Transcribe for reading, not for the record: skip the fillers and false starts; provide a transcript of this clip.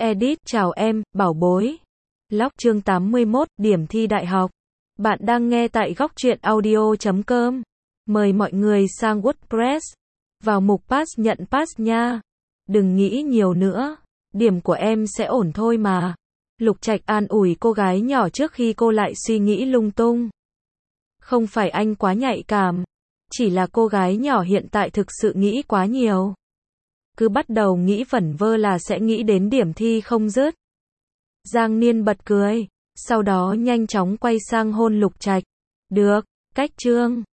Edit, chào em, bảo bối. Log chương 81, điểm thi đại học. Bạn đang nghe tại góc truyện audio.com. Mời mọi người sang WordPress. Vào mục pass nhận pass nha. Đừng nghĩ nhiều nữa. Điểm của em sẽ ổn thôi mà. Lục Trạch an ủi cô gái nhỏ trước khi cô lại suy nghĩ lung tung. Không phải anh quá nhạy cảm. Chỉ là cô gái nhỏ hiện tại thực sự nghĩ quá nhiều. Cứ bắt đầu nghĩ vẩn vơ là sẽ nghĩ đến điểm thi không dứt. Giang Niên bật cười, sau đó nhanh chóng quay sang hôn Lục Trạch. Được, cách chương.